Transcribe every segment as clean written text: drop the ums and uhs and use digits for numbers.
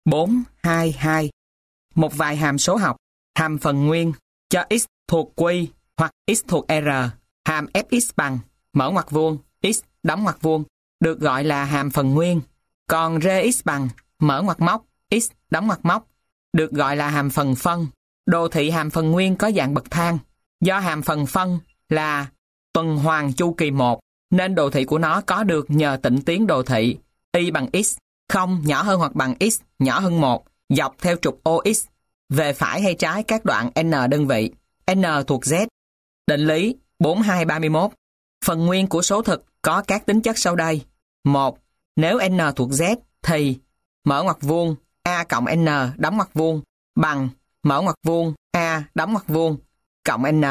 422. Một vài hàm số học, hàm phần nguyên cho x thuộc Q hoặc x thuộc R, hàm fx bằng mở ngoặc vuông x đóng ngoặc vuông được gọi là hàm phần nguyên, còn rx bằng mở ngoặc móc x đóng ngoặc móc được gọi là hàm phần phân. Đồ thị hàm phần nguyên có dạng bậc thang. Do hàm phần phân là tuần hoàn chu kỳ 1 nên đồ thị của nó có được nhờ tĩnh tuyến đồ thị y bằng x, 0 nhỏ hơn hoặc bằng x nhỏ hơn 1 dọc theo trục OX về phải hay trái các đoạn n đơn vị. N thuộc Z. Định lý 4231. Phần nguyên của số thực có các tính chất sau đây. 1. Nếu n thuộc Z thì mở ngoặc vuông a cộng n đóng ngoặc vuông bằng mở ngoặc vuông a đóng ngoặc vuông cộng n.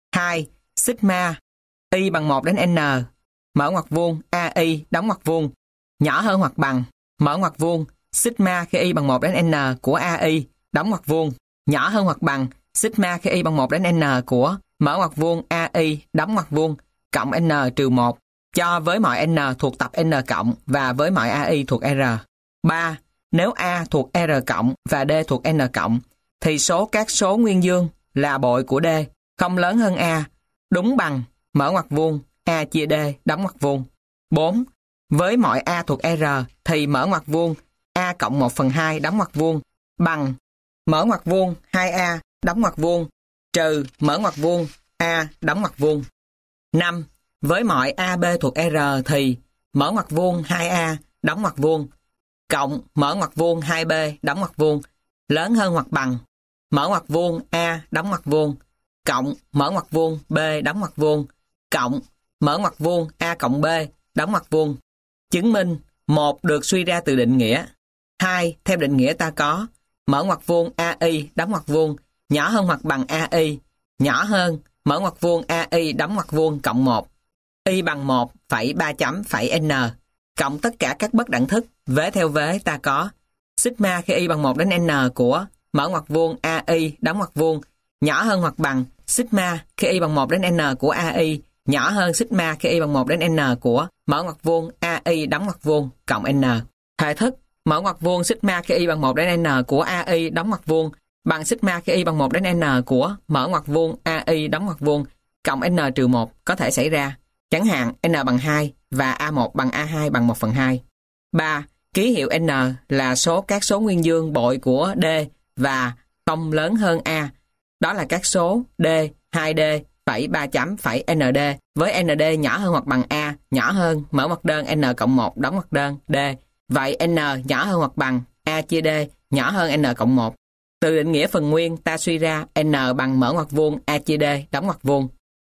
2. Sigma y bằng 1 đến n mở ngoặc vuông ai đóng ngoặc vuông nhỏ hơn hoặc bằng mở ngoặc vuông sigma khi y bằng 1 đến n của ai đóng ngoặc vuông nhỏ hơn hoặc bằng sigma khi y bằng 1 đến n của mở ngoặc vuông ai đóng ngoặc vuông cộng n trừ 1 cho với mọi n thuộc tập n cộng và với mọi ai thuộc r. 3. Nếu a thuộc r cộng và d thuộc n cộng thì số các số nguyên dương là bội của d không lớn hơn a, đúng bằng mở ngoặc vuông a chia d đóng ngoặc vuông. 4. Với mọi a thuộc r thì mở ngoặc vuông a cộng 1/2 đóng ngoặc vuông bằng mở ngoặc vuông 2a đóng ngoặc vuông trừ mở ngoặc vuông a đóng ngoặc vuông. 5. Với mọi ab thuộc r thì mở ngoặc vuông 2a đóng ngoặc vuông cộng mở ngoặc vuông 2b đóng ngoặc vuông lớn hơn hoặc bằng mở ngoặc vuông a đóng ngoặc vuông cộng mở ngoặc vuông b đóng ngoặc vuông cộng mở ngoặc vuông a cộng b đóng ngoặc vuông. Chứng minh 1 được suy ra từ định nghĩa. 2. Theo định nghĩa ta có mở ngoặc vuông ai đóng ngoặc vuông nhỏ hơn hoặc bằng ai nhỏ hơn mở ngoặc vuông ai đóng ngoặc vuông cộng 1 y bằng 1 phẩy 3 chấm phẩy n cộng tất cả các bất đẳng thức vế theo vế ta có sigma khi y bằng 1 đến n của mở ngoặc vuông ai đóng ngoặc vuông nhỏ hơn hoặc bằng sigma khi y bằng 1 đến n của ai nhỏ hơn sigma khi y bằng 1 đến n của mở ngoặc vuông ai đóng ngoặc vuông cộng n. Hệ thức mở ngoặc vuông sigma khi y bằng 1 đến n của ai đóng ngoặc vuông bằng sigma khi y bằng 1 đến n của mở ngoặc vuông ai đóng ngoặc vuông cộng n trừ 1 có thể xảy ra. Chẳng hạn n bằng 2 và a1 bằng a2 bằng 1/2. 3. Ký hiệu n là số các số nguyên dương bội của d và không lớn hơn a. Đó là các số d, 2d, phẩy 3 chấm phẩy nd với nd nhỏ hơn hoặc bằng a nhỏ hơn mở ngoặc đơn n cộng 1 đóng ngoặc đơn d. Vậy n nhỏ hơn hoặc bằng a chia d nhỏ hơn n cộng 1. Từ định nghĩa phần nguyên ta suy ra n bằng mở ngoặc vuông a chia d đóng ngoặc vuông.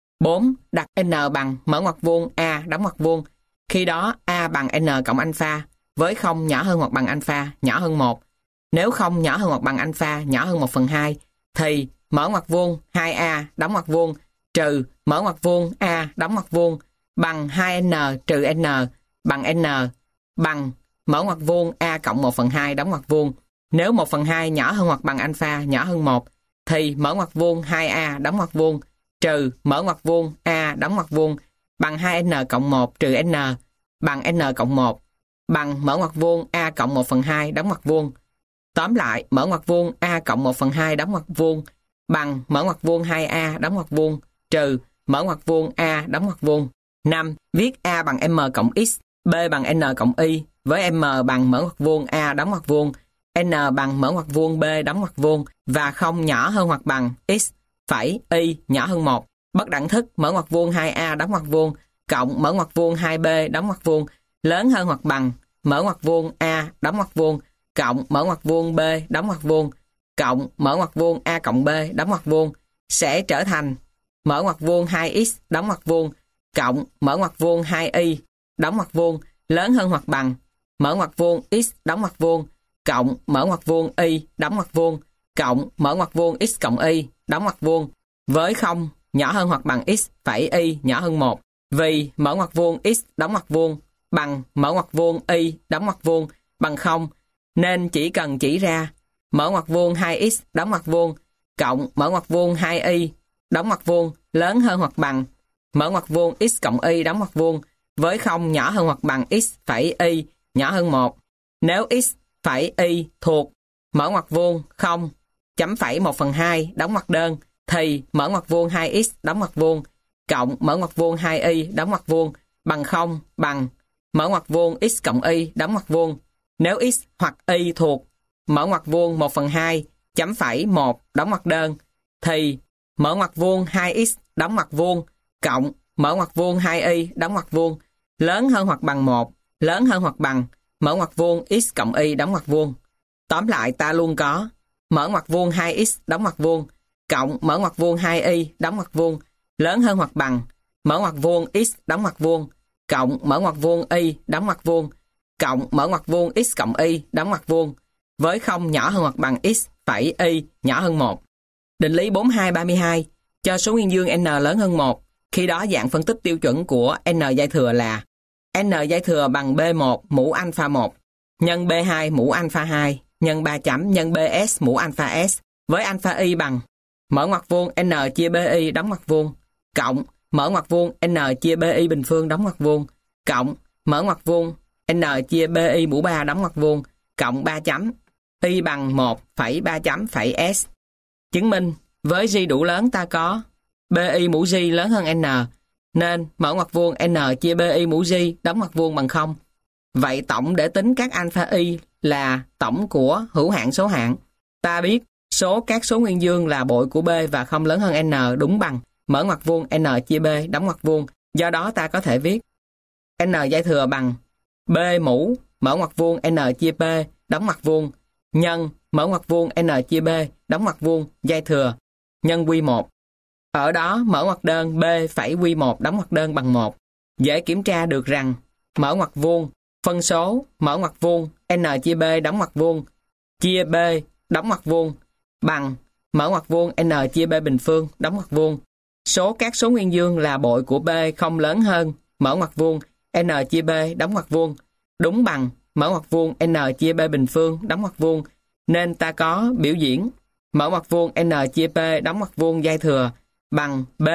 4. Đặt n bằng mở ngoặc vuông a đóng ngoặc vuông. Khi đó a bằng n cộng alpha với 0 nhỏ hơn hoặc bằng alpha nhỏ hơn 1. Nếu 0 nhỏ hơn hoặc bằng alpha nhỏ hơn 1/2 thì mở ngoặc vuông 2a đóng ngoặc vuông trừ mở ngoặc vuông a đóng ngoặc vuông bằng 2n trừ n bằng n bằng mở ngoặc vuông a cộng 1/2 đóng ngoặc vuông. Nếu 1/2 nhỏ hơn hoặc bằng alpha nhỏ hơn 1 thì mở ngoặc vuông 2a đóng ngoặc vuông trừ mở ngoặc vuông a đóng ngoặc vuông bằng 2n cộng 1 trừ n bằng n cộng 1 bằng mở ngoặc vuông a cộng 1/2 đóng ngoặc vuông. Tóm lại, mở ngoặc vuông a cộng 1/2 đóng ngoặc vuông bằng mở ngoặc vuông 2a đóng ngoặc vuông trừ mở ngoặc vuông a đóng ngoặc vuông. 5. Viết a bằng m cộng x, b bằng n cộng y với m bằng mở ngoặc vuông a đóng ngoặc vuông, n bằng mở ngoặc vuông b đóng ngoặc vuông và không nhỏ hơn hoặc bằng x phẩy y nhỏ hơn 1. Bất đẳng thức mở ngoặc vuông 2a đóng ngoặc vuông cộng mở ngoặc vuông 2b đóng ngoặc vuông lớn hơn hoặc bằng mở ngoặc vuông a đóng ngoặc vuông cộng mở ngoặc vuông b đóng ngoặc vuông cộng mở ngoặc vuông a cộng b đóng ngoặc vuông sẽ trở thành mở ngoặc vuông 2x đóng ngoặc vuông cộng mở ngoặc vuông 2y đóng ngoặc vuông lớn hơn hoặc bằng mở ngoặc vuông x đóng ngoặc vuông cộng mở ngoặc vuông y đóng ngoặc vuông cộng mở ngoặc vuông x cộng y đóng ngoặc vuông với 0 nhỏ hơn hoặc bằng x phẩy y nhỏ hơn 1. Vì mở ngoặc vuông x đóng ngoặc vuông bằng mở ngoặc vuông y đóng ngoặc vuông bằng 0 nên chỉ cần chỉ ra mở ngoặc vuông 2x đóng ngoặc vuông cộng mở ngoặc vuông 2y đóng ngoặc vuông lớn hơn hoặc bằng mở ngoặc vuông x cộng y đóng ngoặc vuông với 0 nhỏ hơn hoặc bằng x phẩy y nhỏ hơn 1. Nếu x phẩy y thuộc mở ngoặc vuông 0 chấm phẩy 1/2 đóng ngoặc đơn thì mở ngoặc vuông 2x đóng ngoặc vuông cộng mở ngoặc vuông 2y đóng ngoặc vuông bằng 0 bằng mở ngoặc vuông x cộng y đóng ngoặc vuông. Nếu x hoặc y thuộc mở ngoặc vuông 1/2 chấm phẩy 1 đóng ngoặc đơn thì mở ngoặc vuông 2x đóng ngoặc vuông cộng mở ngoặc vuông 2y đóng ngoặc vuông lớn hơn hoặc bằng 1, lớn hơn hoặc bằng mở ngoặc vuông x cộng y đóng ngoặc vuông. Tóm lại ta luôn có mở ngoặc vuông 2x đóng ngoặc vuông cộng mở ngoặc vuông 2y đóng ngoặc vuông lớn hơn hoặc bằng mở ngoặc vuông x đóng ngoặc vuông cộng mở ngoặc vuông y đóng ngoặc vuông cộng mở ngoặc vuông x cộng y đóng ngoặc vuông với 0 nhỏ hơn hoặc bằng x phẩy y nhỏ hơn 1. Định lý 4232 cho số nguyên dương n lớn hơn 1, khi đó dạng phân tích tiêu chuẩn của n giai thừa là n giai thừa bằng B1 mũ alpha 1 nhân B2 mũ alpha 2 nhân 3 chấm nhân BS mũ alpha S với alpha y bằng mở ngoặc vuông n chia BY đóng ngoặc vuông cộng mở ngoặc vuông n chia BY bình phương đóng ngoặc vuông cộng mở ngoặc vuông n chia BY mũ 3 đóng ngoặc vuông cộng 3 chấm y bằng 1,3 chấm phẩy S. Chứng minh với G đủ lớn ta có BY mũ G lớn hơn n nên mở ngoặc vuông n chia BY mũ G đóng ngoặc vuông bằng 0. Vậy tổng để tính các alpha y là tổng của hữu hạn số hạng. Ta biết số các số nguyên dương là bội của B và không lớn hơn n đúng bằng mở ngoặc vuông n chia B đóng ngoặc vuông. Do đó ta có thể viết n giai thừa bằng B mũ mở ngoặc vuông n chia P đóng ngoặc vuông nhân mở ngoặc vuông n chia B đóng ngoặc vuông giai thừa nhân Q1. Ở đó mở ngoặc đơn B phẩy Q1 đóng ngoặc đơn bằng 1. Dễ kiểm tra được rằng mở ngoặc vuông phân số mở ngoặc vuông n chia B đóng ngoặc vuông chia B đóng ngoặc vuông bằng mở ngoặc vuông n chia B bình phương đóng ngoặc vuông. Số các số nguyên dương là bội của B không lớn hơn mở ngoặc vuông n chia B đóng ngoặc vuông đúng bằng mở ngoặc vuông n chia B bình phương đóng ngoặc vuông, nên ta có biểu diễn mở ngoặc vuông n chia P đóng ngoặc vuông giai thừa bằng B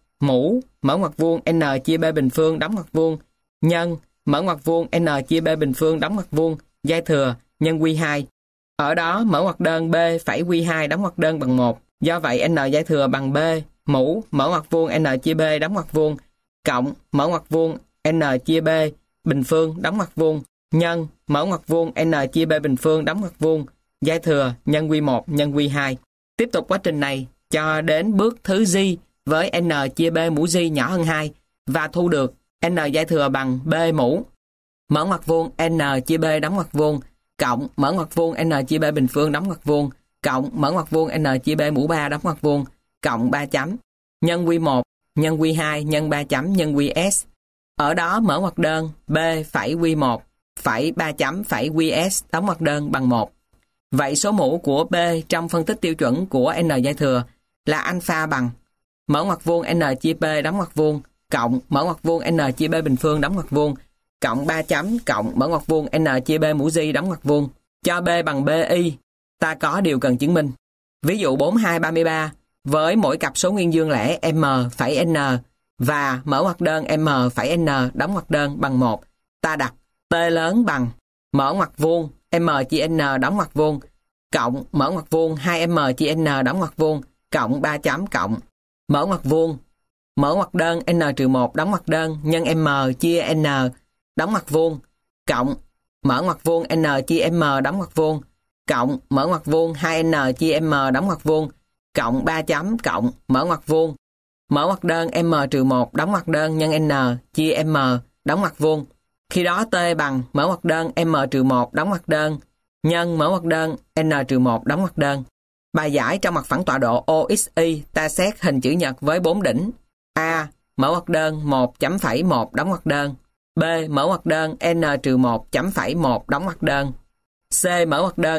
mũ mở ngoặc vuông n chia B bình phương đóng ngoặc vuông nhân mở ngoặc vuông n chia B bình phương đóng ngoặc vuông giai thừa nhân Q2. Ở đó mở ngoặc đơn B phẩy Q2 đóng ngoặc đơn bằng 1. Do vậy n giai thừa bằng B mũ mở ngoặc vuông n chia B đóng ngoặc vuông cộng mở ngoặc vuông n chia B bình phương đóng ngoặc vuông nhân mở ngoặc vuông n chia B bình phương đóng ngoặc vuông giai thừa nhân Q1 nhân Q2. Tiếp tục quá trình này cho đến bước thứ G với n chia B mũ G nhỏ hơn 2 và thu được n giai thừa bằng B mũ mở ngoặc vuông n chia B đóng ngoặc vuông cộng mở ngoặc vuông n chia B bình phương đóng ngoặc vuông cộng mở ngoặc vuông n chia B mũ 3 đóng ngoặc vuông cộng 3 chấm nhân Q1 nhân Q2 nhân 3 chấm nhân QS. Ở đó mở ngoặc đơn B phẩy Q1 phẩy 3 chấm phẩy QS đóng ngoặc đơn bằng 1. Vậy số mũ của B trong phân tích tiêu chuẩn của n giai thừa là alpha bằng mở ngoặc vuông n chia P đóng ngoặc vuông cộng mở ngoặc vuông n chia B bình phương đóng ngoặc vuông cộng 3 chấm cộng mở ngoặc vuông n chia B mũ G đóng ngoặc vuông. Cho B bằng BY, ta có điều cần chứng minh. Ví dụ 4233 với mỗi cặp số nguyên dương lẻ m phẩy n và mở ngoặc đơn m phẩy n đóng ngoặc đơn bằng 1, ta đặt T lớn bằng mở ngoặc vuông m chia n đóng ngoặc vuông cộng mở ngoặc vuông 2m chia n đóng ngoặc vuông cộng 3 chấm cộng mở ngoặc vuông mở ngoặc đơn n-1 đóng ngoặc đơn nhân m chia n đóng ngoặc vuông cộng mở ngoặc vuông n chia m đóng ngoặc vuông cộng mở ngoặc vuông 2n chia m đóng ngoặc vuông cộng 3 chấm cộng mở ngoặc vuông mở ngoặc đơn m-1 đóng ngoặc đơn nhân n chia m đóng ngoặc vuông. Khi đó T bằng mở ngoặc đơn m-1 đóng ngoặc đơn nhân mở ngoặc đơn n-1 đóng ngoặc đơn. Bài giải trong mặt phẳng tọa độ OXY ta xét hình chữ nhật với 4 đỉnh. A. Mở ngoặc đơn 1.1 đóng ngoặc đơn. B. Mở ngoặc đơn n-1.1 đóng ngoặc đơn. C. Mở ngoặc đơn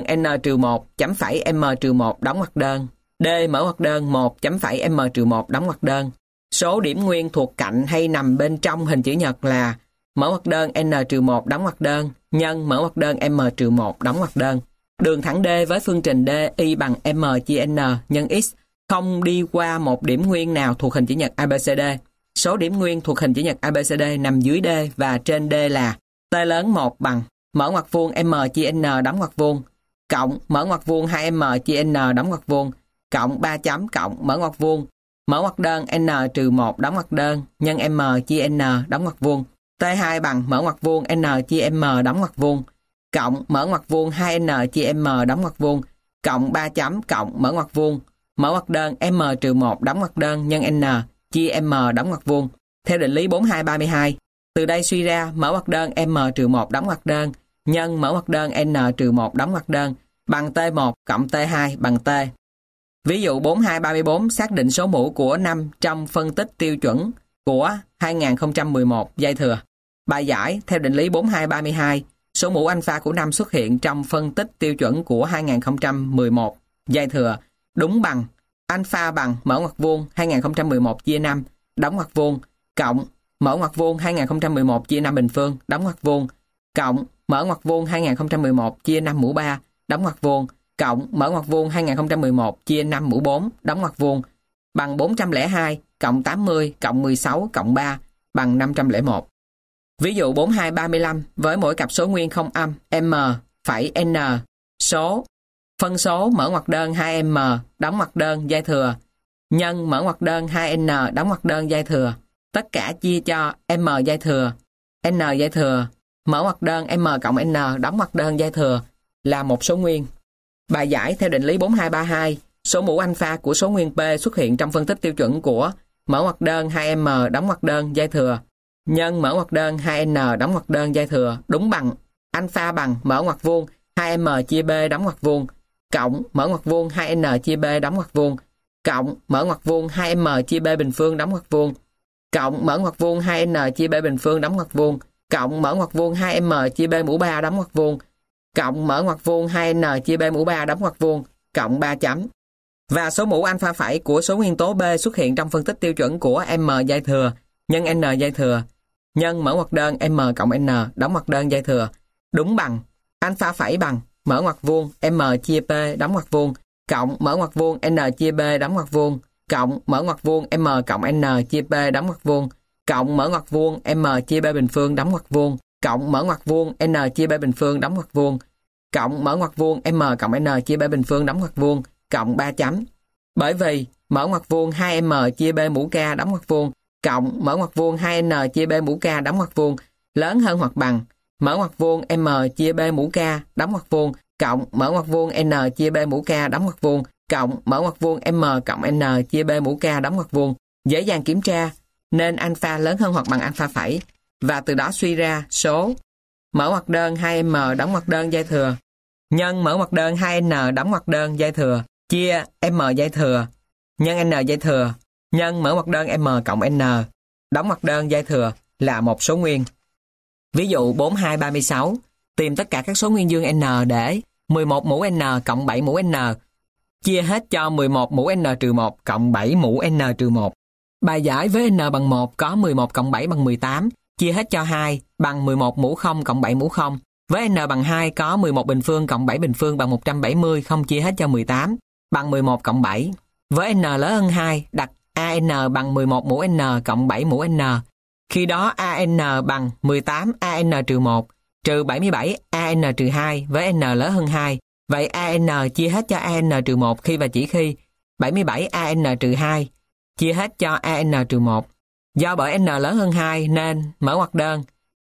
n-1.m-1 đóng ngoặc đơn. D. Mở ngoặc đơn 1.m-1 đóng ngoặc đơn. Số điểm nguyên thuộc cạnh hay nằm bên trong hình chữ nhật là mở ngoặc đơn n-1 đóng ngoặc đơn nhân mở ngoặc đơn m-1 đóng ngoặc đơn. Đường thẳng D với phương trình D y bằng m chia n nhân x không đi qua một điểm nguyên nào thuộc hình chữ nhật ABCD. Số điểm nguyên thuộc hình chữ nhật ABCD nằm dưới D và trên D là T lớn 1 bằng mở ngoặc vuông M chia N đóng ngoặc vuông, cộng mở ngoặc vuông 2M chia N đóng ngoặc vuông, cộng 3 chấm cộng mở ngoặc vuông, mở ngoặc đơn N trừ 1 đóng ngoặc đơn nhân M chia N đóng ngoặc vuông. T2 bằng mở ngoặc vuông N chia M đóng ngoặc vuông, cộng mở ngoặc vuông 2N chia M đóng ngoặc vuông, cộng 3 chấm cộng mở ngoặc vuông, mở ngoặc đơn M trừ 1 đóng ngoặc đơn nhân N chia M đóng ngoặc vuông. Theo định lý 4232, từ đây suy ra mở ngoặc đơn M trừ 1 đóng ngoặc đơn nhân mở ngoặc đơn N trừ 1 đóng ngoặc đơn bằng T1 cộng T2 bằng T. Ví dụ 4234 xác định số mũ của 5 trong phân tích tiêu chuẩn của 2011 dây thừa. Bài giải theo định lý 4232, số mũ alpha của 5 xuất hiện trong phân tích tiêu chuẩn của 2011 dây thừa đúng bằng alpha bằng mở ngoặc vuông 2011 chia 5 đóng ngoặc vuông, cộng mở ngoặc vuông 2011 chia 5 bình phương đóng ngoặc vuông, cộng mở ngoặc vuông 2011 chia 5 mũ 3 đóng ngoặc vuông, cộng mở ngoặc vuông 2011 chia 5 mũ 4 đóng ngoặc vuông bằng 402 cộng 80 cộng 16 cộng 3 bằng 501. Ví dụ 4235 với mỗi cặp số nguyên không âm M phẩy N số phân số mở ngoặc đơn 2M đóng ngoặc đơn dây thừa nhân mở ngoặc đơn 2N đóng ngoặc đơn dây thừa, tất cả chia cho M dây thừa, N dây thừa, mở ngoặc đơn M cộng N đóng ngoặc đơn dây thừa là một số nguyên. Bài giải theo định lý 4232, số mũ alpha của số nguyên P xuất hiện trong phân tích tiêu chuẩn của mở ngoặc đơn 2M đóng ngoặc đơn dây thừa nhân mở ngoặc đơn 2N đóng ngoặc đơn dây thừa đúng bằng alpha bằng mở ngoặc vuông 2M chia B đóng ngoặc vuông, cộng mở ngoặc vuông 2N chia B đóng ngoặc vuông, cộng mở ngoặc vuông 2M chia B bình phương đóng ngoặc vuông, cộng mở ngoặc vuông 2N chia B bình phương đóng ngoặc vuông, cộng mở ngoặc vuông 2M chia B mũ 3 đóng ngoặc vuông, cộng mở ngoặc vuông 2N chia B mũ 3 đóng ngoặc vuông, cộng 3 chấm. Và số mũ alpha phẩy của số nguyên tố B xuất hiện trong phân tích tiêu chuẩn của M dây thừa nhân N dây thừa nhân mở ngoặc đơn M cộng N đóng ngoặc đơn dây thừa đúng bằng alpha phẩy bằng mở ngoặc vuông M chia P đóng ngoặc vuông, cộng mở ngoặc vuông N chia B đóng ngoặc vuông, cộng mở ngoặc vuông M cộng N chia P đóng ngoặc vuông, cộng mở ngoặc vuông M chia B bình phương đóng ngoặc vuông, cộng mở ngoặc vuông N chia B bình phương đóng ngoặc vuông, cộng mở ngoặc vuông M cộng N chia B bình phương đóng ngoặc vuông, cộng 3 chấm. Bởi vì mở ngoặc vuông 2M chia B mũ K đóng ngoặc vuông, cộng mở ngoặc vuông 2N chia B mũ K đóng ngoặc vuông lớn hơn hoặc bằng mở ngoặc vuông M chia B mũ K đóng ngoặc vuông, cộng mở ngoặc vuông N chia B mũ K đóng ngoặc vuông, cộng mở ngoặc vuông M cộng N chia B mũ K đóng ngoặc vuông. Dễ dàng kiểm tra nên alpha lớn hơn hoặc bằng alpha phẩy, và từ đó suy ra số mở ngoặc đơn 2M đóng ngoặc đơn dây thừa nhân mở ngoặc đơn 2N đóng ngoặc đơn dây thừa chia M dây thừa nhân N dây thừa nhân mở ngoặc đơn M cộng N đóng ngoặc đơn dây thừa là một số nguyên. Ví dụ 4236, tìm tất cả các số nguyên dương N để 11 mũ N cộng 7 mũ N chia hết cho 11 mũ N trừ 1 cộng 7 mũ N trừ 1. Bài giải với N bằng 1 có 11 cộng 7 bằng 18, chia hết cho 2 bằng 11 mũ 0 cộng 7 mũ 0. Với N bằng 2 có 11 bình phương cộng 7 bình phương bằng 170, không chia hết cho 18, bằng 11 cộng 7. Với N lớn hơn 2, đặt AN bằng 11 mũ N cộng 7 mũ N. Khi đó AN bằng 18 AN trừ 1 trừ 77 AN trừ 2 với N lớn hơn 2. Vậy AN chia hết cho AN trừ 1 khi và chỉ khi 77 AN trừ 2 chia hết cho AN trừ 1. Do bởi N lớn hơn 2 nên mở ngoặc đơn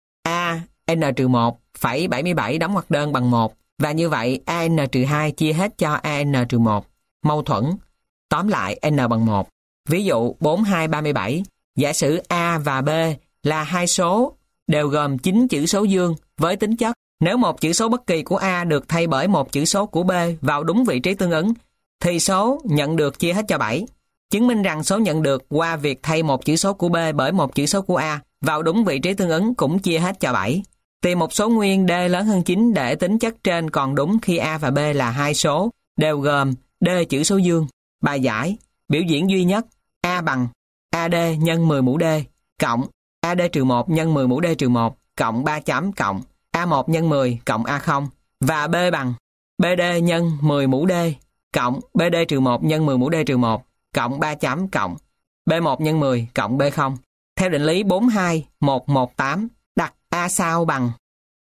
AN trừ 1 phẩy 77 đóng ngoặc đơn bằng 1. Và như vậy AN trừ 2 chia hết cho AN trừ 1. Mâu thuẫn. Tóm lại N bằng 1. Ví dụ 4237, giả sử A và B là hai số đều gồm 9 chữ số dương với tính chất nếu một chữ số bất kỳ của A được thay bởi một chữ số của B vào đúng vị trí tương ứng thì số nhận được chia hết cho 7. Chứng minh rằng số nhận được qua việc thay một chữ số của B bởi một chữ số của A vào đúng vị trí tương ứng cũng chia hết cho 7. Tìm một số nguyên D lớn hơn 9 để tính chất trên còn đúng khi A và B là hai số đều gồm D chữ số dương. Bài giải, biểu diễn duy nhất A bằng AD nhân 10 mũ D cộng AD trừ 1 nhân 10 mũ D trừ 1 cộng 3 chấm cộng A1 nhân 10 cộng A0 và B bằng BD nhân 10 mũ D cộng BD trừ 1 nhân 10 mũ D trừ 1 cộng 3 chấm cộng B1 nhân 10 cộng B0. Theo định lý 42118, đặt A sao bằng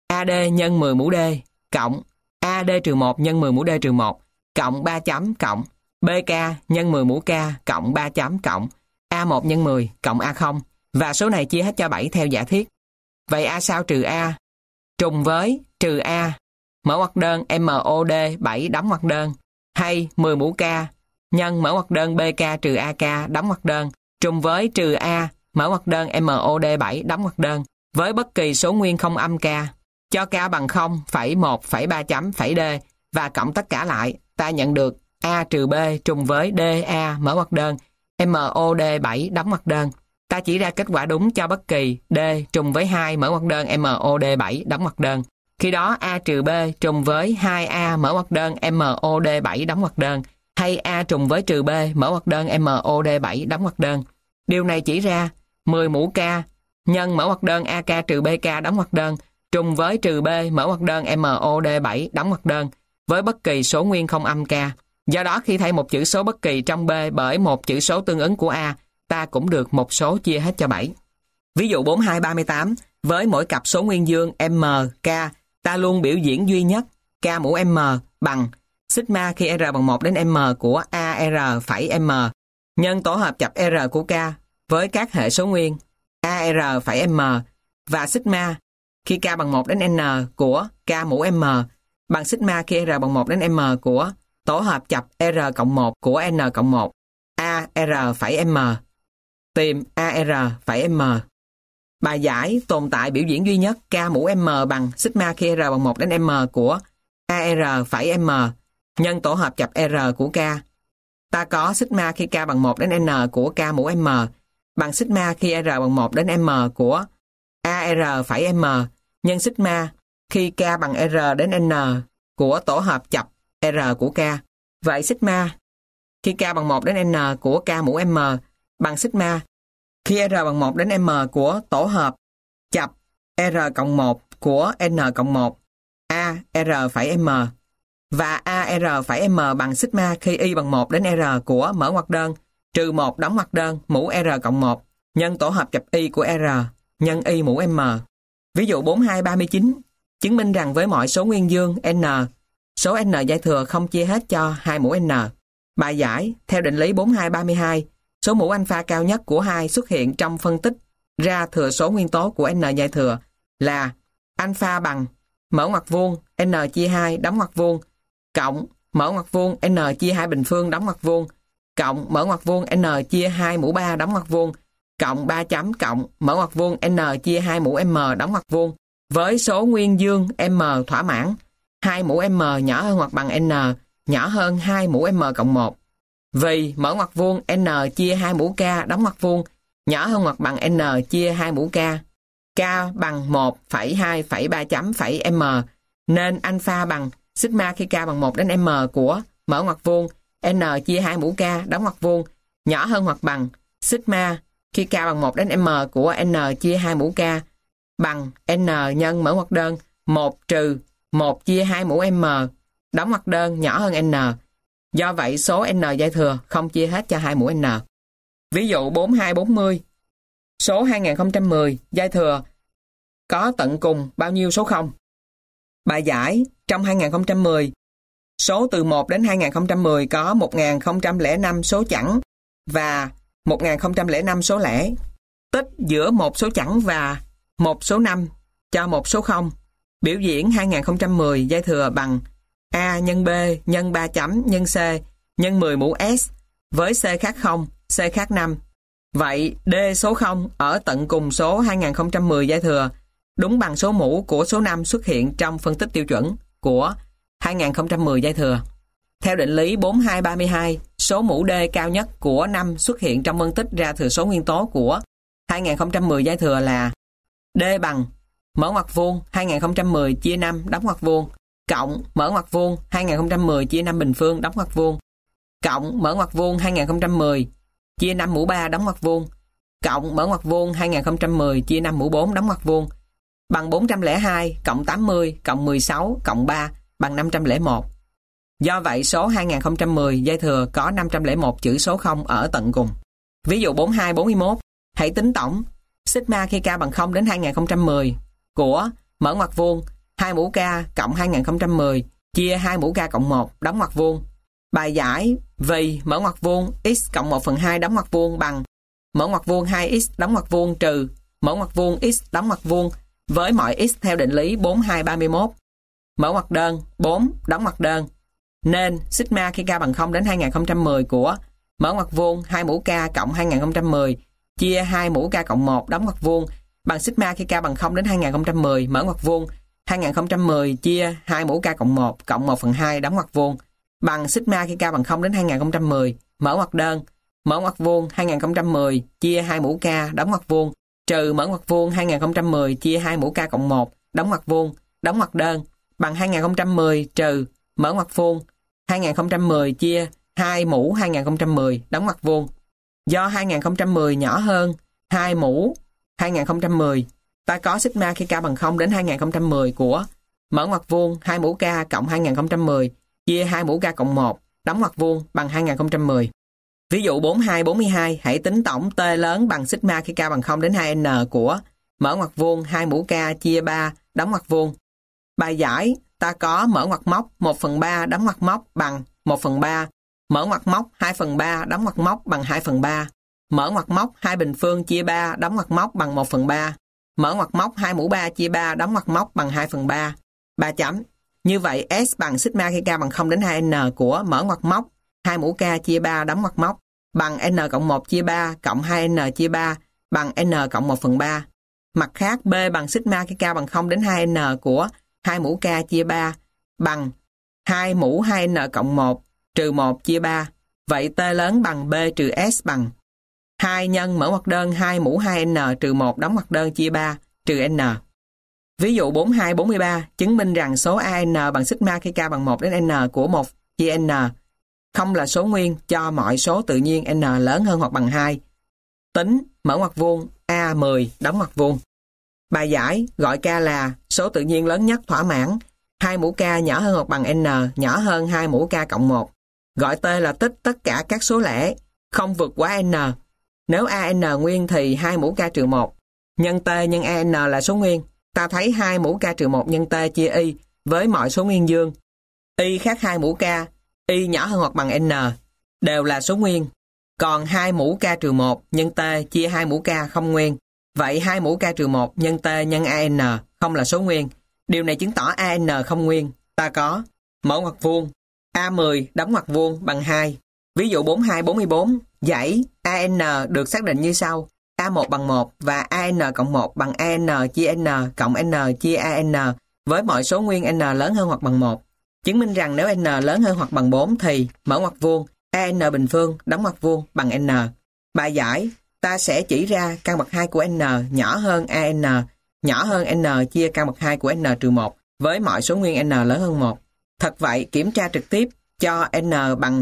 AD nhân 10 mũ D cộng AD trừ 1 nhân 10 mũ D trừ 1 cộng 3 chấm cộng BK nhân 10 mũ K cộng 3 chấm cộng A1 nhân 10 cộng A0 và số này chia hết cho 7 theo giả thiết. Vậy A sao trừ A trùng với trừ A mở ngoặc đơn MOD 7 đóng ngoặc đơn hay 10 mũ K nhân mở ngoặc đơn BK trừ AK đóng ngoặc đơn trùng với trừ A mở ngoặc đơn MOD 7 đóng ngoặc đơn với bất kỳ số nguyên không âm K cho K bằng 0, 1, 3 chấm, D và cộng tất cả lại, ta nhận được A trừ B trùng với DA mở ngoặc đơn MOD 7 đóng ngoặc đơn. Ta chỉ ra kết quả đúng cho bất kỳ D trùng với 2 mở ngoặc đơn MOD 7 đóng ngoặc đơn. Khi đó A trừ B trùng với 2A mở ngoặc đơn MOD 7 đóng ngoặc đơn hay A trùng với trừ B mở ngoặc đơn MOD 7 đóng ngoặc đơn. Điều này chỉ ra 10 mũ K nhân mở ngoặc đơn AK trừ BK đóng ngoặc đơn trùng với trừ B mở ngoặc đơn MOD 7 đóng ngoặc đơn với bất kỳ số nguyên không âm K. Do đó khi thay một chữ số bất kỳ trong B bởi một chữ số tương ứng của A, ta cũng được một số chia hết cho 7. Ví dụ 4238, với mỗi cặp số nguyên dương M, K, ta luôn biểu diễn duy nhất K mũ M bằng sigma khi R bằng 1 đến M của AR phẩy M nhân tổ hợp chập R của K với các hệ số nguyên AR phẩy M và sigma khi K bằng 1 đến N của K mũ M bằng sigma khi R bằng 1 đến M của tổ hợp chập R cộng 1 của N cộng 1 AR phẩy M. Tìm AR phẩy M. Bài giải tồn tại biểu diễn duy nhất K mũ M bằng sigma khi R bằng 1 đến M của AR phẩy M nhân tổ hợp chập R của K. Ta có sigma khi K bằng 1 đến N của K mũ M bằng sigma khi R bằng 1 đến M của AR phẩy M nhân sigma khi K bằng R đến N của tổ hợp chập R của K. Vậy sigma khi K bằng 1 đến N của K mũ M bằng sigma khi R bằng 1 đến M của tổ hợp chập R cộng 1 của N cộng 1 AR phẩy M và AR phẩy M bằng sigma khi Y bằng 1 đến R của mở ngoặc đơn trừ 1 đóng ngoặc đơn mũ R cộng 1 nhân tổ hợp chập Y của R nhân Y mũ M. Ví dụ 4239 chứng minh rằng với mọi số nguyên dương N, số N giai thừa không chia hết cho 2 mũ N. Bài giải, theo định lý 4232, số mũ alpha cao nhất của 2 xuất hiện trong phân tích ra thừa số nguyên tố của N giai thừa là alpha bằng mở ngoặc vuông N chia 2 đóng ngoặc vuông cộng mở ngoặc vuông N chia 2 bình phương đóng ngoặc vuông cộng mở ngoặc vuông N chia 2 mũ 3 đóng ngoặc vuông cộng 3 chấm cộng mở ngoặc vuông N chia 2 mũ M đóng ngoặc vuông với số nguyên dương M thỏa mãn 2 mũ M nhỏ hơn hoặc bằng N nhỏ hơn 2 mũ M cộng 1. Vì mở ngoặc vuông N chia 2 mũ K đóng ngoặc vuông nhỏ hơn hoặc bằng N chia 2 mũ K. K bằng 1,2,3 chấm phẩy M nên alpha bằng sigma khi K bằng 1 đến M của mở ngoặc vuông N chia 2 mũ K đóng ngoặc vuông nhỏ hơn hoặc bằng sigma khi K bằng 1 đến M của N chia 2 mũ K bằng N nhân mở ngoặc đơn 1 trừ 1 chia 2 mũ M đóng ngoặc đơn nhỏ hơn N. Do vậy số N giai thừa không chia hết cho 2 mũ N. Ví dụ 4240 số 2010 giai thừa có tận cùng bao nhiêu số 0? Bài giải, trong 2010 số từ 1 đến 2010 có 1005 số chẵn và 1005 số lẻ. Tích giữa một số chẵn và một số 5 cho một số 0. Biểu diễn 2010 giai thừa bằng A nhân B nhân 3 chấm nhân C nhân 10 mũ S với C khác 0, C khác 5. Vậy D số 0 ở tận cùng số 2010 giai thừa đúng bằng số mũ của số 5 xuất hiện trong phân tích tiêu chuẩn của 2010 giai thừa. Theo định lý 4232, số mũ D cao nhất của 5 xuất hiện trong phân tích ra thừa số nguyên tố của 2010 giai thừa là D bằng mở ngoặc vuông 2010 chia 5 đóng ngoặc vuông cộng mở ngoặc vuông 2010 chia 5 bình phương đóng ngoặc vuông cộng mở ngoặc vuông 2010 chia 5 mũ 3 đóng ngoặc vuông cộng mở ngoặc vuông 2010 chia 5 mũ 4 đóng ngoặc vuông bằng 402 cộng 80 cộng 16 cộng 3 bằng 501. Do vậy số 2010 giai thừa có 501 chữ số 0 ở tận cùng. Ví dụ 4241, hãy tính tổng sigma khi K bằng 0 đến 2010 của mở ngoặc vuông 2 mũ K cộng 2010 chia 2 mũ K cộng 1 đóng ngoặc vuông. Bài giải vì mở ngoặc vuông x cộng 1/2 đóng ngoặc vuông bằng mở ngoặc vuông 2x đóng ngoặc vuông trừ mở ngoặc vuông x đóng ngoặc vuông với mọi x theo định lý 4231. Mở ngoặc đơn 4 đóng ngoặc đơn. Nên sigma khi K bằng 0 đến 2010 của mở ngoặc vuông 2 mũ K cộng 2010 chia 2 mũ K cộng 1 đóng ngoặc vuông bằng sigma khi K bằng 0 đến 2010 mở ngoặc vuông 2010 chia 2 mũ K cộng 1 cộng 1/2 đóng ngoặc vuông bằng sigma khi K bằng 0 đến 2010 mở ngoặc đơn mở ngoặc vuông 2010 chia 2 mũ K đóng ngoặc vuông trừ mở ngoặc vuông 2010 chia 2 mũ K cộng 1 đóng ngoặc vuông đóng ngoặc đơn bằng 2010 trừ mở ngoặc vuông 2010 chia 2 mũ 2010 đóng ngoặc vuông. Do 2010 nhỏ hơn 2 mũ 2010, ta có sigma khi K bằng 0 đến 2010 của mở ngoặc vuông 2 mũ K cộng 2010 chia 2 mũ K cộng 1 đóng ngoặc vuông bằng 2010. Ví dụ 4242, hãy tính tổng T lớn bằng sigma khi K bằng 0 đến 2n của mở ngoặc vuông 2 mũ K chia 3 đóng ngoặc vuông. Bài giải, ta có mở ngoặc móc 1/3 đóng ngoặc móc bằng 1/3, mở ngoặc móc 2/3 đóng ngoặc móc bằng 2/3, mở ngoặc móc 2 bình phương chia 3 đóng ngoặc móc bằng 1/3, mở ngoặc móc 2 mũ 3 chia 3 đóng ngoặc móc bằng 2/3. 3 chấm. Như vậy S bằng sigma khi K bằng 0 đến 2n của mở ngoặc móc 2 mũ K chia 3 đóng ngoặc móc bằng n cộng 1 chia 3 cộng 2n chia 3 bằng n cộng 1/3. Mặt khác, B bằng sigma khi K bằng 0 đến 2n của 2 mũ K chia 3 bằng 2 mũ 2n cộng 1 trừ 1 chia 3. Vậy T lớn bằng B trừ S bằng 2 nhân mở ngoặc đơn 2 mũ 2n trừ 1 đóng ngoặc đơn chia 3 trừ n. Ví dụ 4243 chứng minh rằng số AN bằng sigma khi K bằng 1 đến n của 1 chia n không là số nguyên cho mọi số tự nhiên n lớn hơn hoặc bằng 2. Tính mở ngoặc vuông A10 đóng ngoặc vuông. Bài giải gọi K là số tự nhiên lớn nhất thỏa mãn 2 mũ K nhỏ hơn hoặc bằng n nhỏ hơn 2 mũ K cộng 1. Gọi T là tích tất cả các số lẻ không vượt quá n. Nếu AN nguyên thì 2 mũ K trừ 1 nhân T nhân AN là số nguyên. Ta thấy 2 mũ K trừ 1 nhân T chia Y với mọi số nguyên dương. Y khác 2 mũ K, Y nhỏ hơn hoặc bằng n đều là số nguyên. Còn 2 mũ K trừ 1 nhân T chia 2 mũ K không nguyên. Vậy 2 mũ K trừ 1 nhân T nhân AN không là số nguyên. Điều này chứng tỏ AN không nguyên. Ta có mở ngoặc vuông A10 đóng ngoặc vuông bằng 2. Ví dụ 4244 dãy AN được xác định như sau. A1 bằng 1 và AN cộng 1 bằng AN chia N cộng N chia AN với mọi số nguyên N lớn hơn hoặc bằng 1. Chứng minh rằng nếu N lớn hơn hoặc bằng 4 thì mở ngoặc vuông AN bình phương đóng ngoặc vuông bằng N. Bài giải, ta sẽ chỉ ra căn bậc 2 của N nhỏ hơn AN nhỏ hơn N chia căn bậc 2 của N trừ 1 với mọi số nguyên N lớn hơn 1. Thật vậy, kiểm tra trực tiếp cho N bằng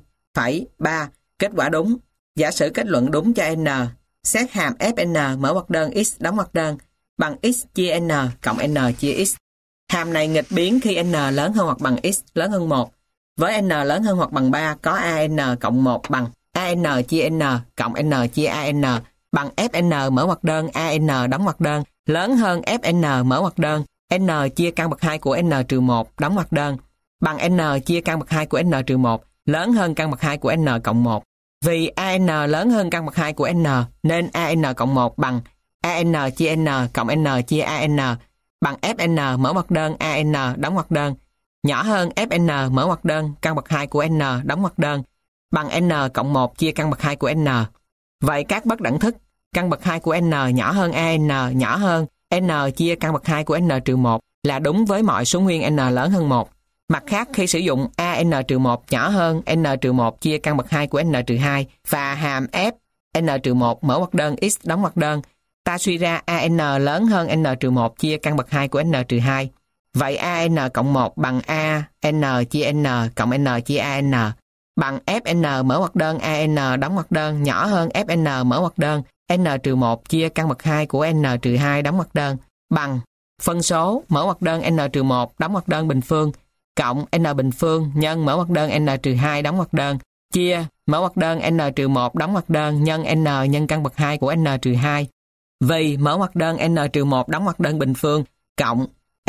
2,3, kết quả đúng. Giả sử kết luận đúng cho N, xét hàm Fn mở ngoặc đơn x đóng ngoặc đơn bằng x chia N cộng N chia x. Hàm này nghịch biến khi N lớn hơn hoặc bằng x lớn hơn 1. Với N lớn hơn hoặc bằng 3 có AN cộng 1 bằng AN chia N cộng N chia AN bằng Fn mở ngoặc đơn AN đóng ngoặc đơn lớn hơn Fn mở ngoặc đơn N chia căn bậc 2 của N trừ 1 đóng ngoặc đơn bằng N chia căn bậc 2 của N trừ 1 lớn hơn căn bậc 2 của N cộng 1. Vì AN lớn hơn căn bậc 2 của N nên AN cộng 1 bằng AN chia N cộng N chia AN bằng Fn mở ngoặc đơn AN đóng ngoặc đơn nhỏ hơn Fn mở ngoặc đơn căn bậc 2 của N đóng ngoặc đơn bằng N cộng 1 chia căn bậc 2 của N. Vậy các bất đẳng thức căn bậc 2 của N nhỏ hơn AN nhỏ hơn N chia căn bậc 2 của N trừ 1 là đúng với mọi số nguyên N lớn hơn 1. Mặt khác, khi sử dụng AN trừ 1 nhỏ hơn N trừ 1 chia căn bậc 2 của N trừ 2 và hàm F N trừ 1 mở ngoặc đơn x đóng ngoặc đơn, ta suy ra AN lớn hơn N trừ 1 chia căn bậc 2 của N trừ 2. Vậy AN cộng 1 bằng A N chia N cộng N chia AN bằng Fn mở ngoặc đơn AN đóng ngoặc đơn nhỏ hơn Fn mở ngoặc đơn N trừ 1 chia căn bậc 2 của N trừ 2 đóng ngoặc đơn bằng phân số mở ngoặc đơn N trừ 1 đóng ngoặc đơn bình phương cộng N bình phương nhân mở ngoặc đơn N trừ 2 đóng ngoặc đơn chia mở ngoặc đơn N trừ 1 đóng ngoặc đơn nhân N nhân căn bậc 2 của N trừ 2. Vì mở ngoặc đơn N trừ 1 đóng ngoặc đơn bình phương cộng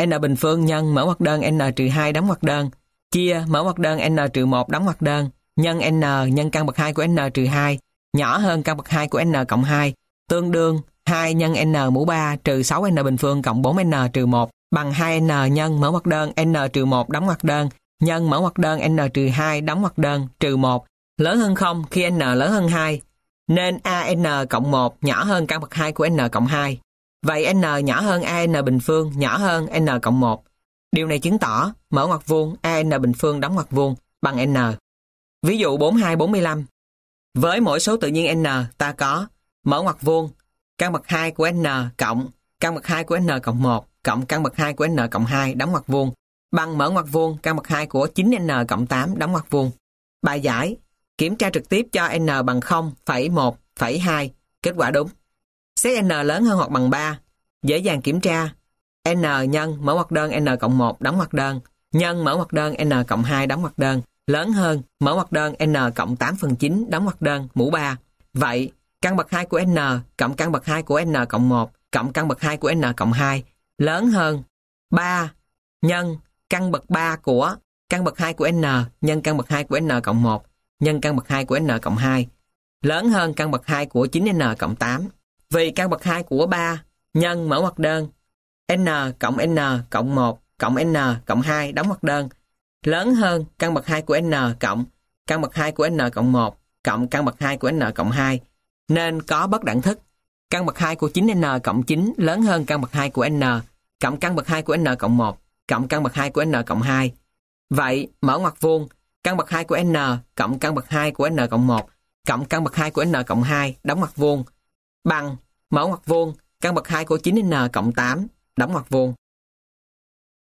n bình phương nhân mở ngoặc đơn n-2 đóng ngoặc đơn, chia mở ngoặc đơn n-1 đóng ngoặc đơn, nhân n nhân căn bậc 2 của n-2 nhỏ hơn căn bậc 2 của n cộng 2, tương đương 2 nhân n mũ 3 trừ 6n bình phương cộng 4n trừ 1 bằng 2n nhân mở ngoặc đơn n-1 đóng ngoặc đơn, nhân mở ngoặc đơn n-2 đóng ngoặc đơn trừ 1 lớn hơn 0 khi n lớn hơn 2, nên an cộng 1 nhỏ hơn căn bậc 2 của n cộng 2. Vậy n nhỏ hơn an bình phương nhỏ hơn n cộng 1. Điều này chứng tỏ mở ngoặc vuông an bình phương đóng ngoặc vuông bằng n. Ví dụ 42-45. Với mỗi số tự nhiên n, ta có mở ngoặc vuông căn bậc 2 của n cộng căn bậc 2 của n cộng 1 cộng căn bậc 2 của n cộng 2 đóng ngoặc vuông bằng mở ngoặc vuông căn bậc 2 của 9n cộng 8 đóng ngoặc vuông. Bài giải: kiểm tra trực tiếp cho n bằng 0,1,2. Kết quả đúng. Xét n lớn hơn hoặc bằng 3. Dễ dàng kiểm tra. N nhân mở ngoặc đơn n cộng 1 đóng ngoặc đơn nhân mở ngoặc đơn n cộng 2 đóng ngoặc đơn lớn hơn mở ngoặc đơn n cộng 8/9 đóng ngoặc đơn mũ 3. Vậy căn bậc 2 của n cộng căn bậc 2 của n cộng 1 cộng căn bậc 2 của n cộng 2 lớn hơn 3 nhân căn bậc 3 của căn bậc 2 của n nhân căn bậc 2 của n cộng 1 nhân căn bậc 2 của n cộng 2 lớn hơn căn bậc 2 của 9n cộng 8. Vì căn bậc 2 của 3 nhân mở ngoặc đơn n cộng 1 cộng n cộng 2 đóng ngoặc đơn lớn hơn căn bậc 2 của n cộng căn bậc 2 của n cộng 1 cộng căn bậc 2 của n cộng 2, nên có bất đẳng thức. Căn bậc 2 của 9n cộng 9 lớn hơn căn bậc 2 của n cộng căn bậc 2 của n cộng 1 cộng căn bậc 2 của n cộng 2. Vậy mở ngoặc vuông căn bậc 2 của n cộng căn bậc 2 của n cộng 1 cộng căn bậc 2 của n cộng 2 đóng ngoặc vuông bằng mở ngoặc vuông căn bậc 2 của 9n cộng 8 đóng ngoặc vuông.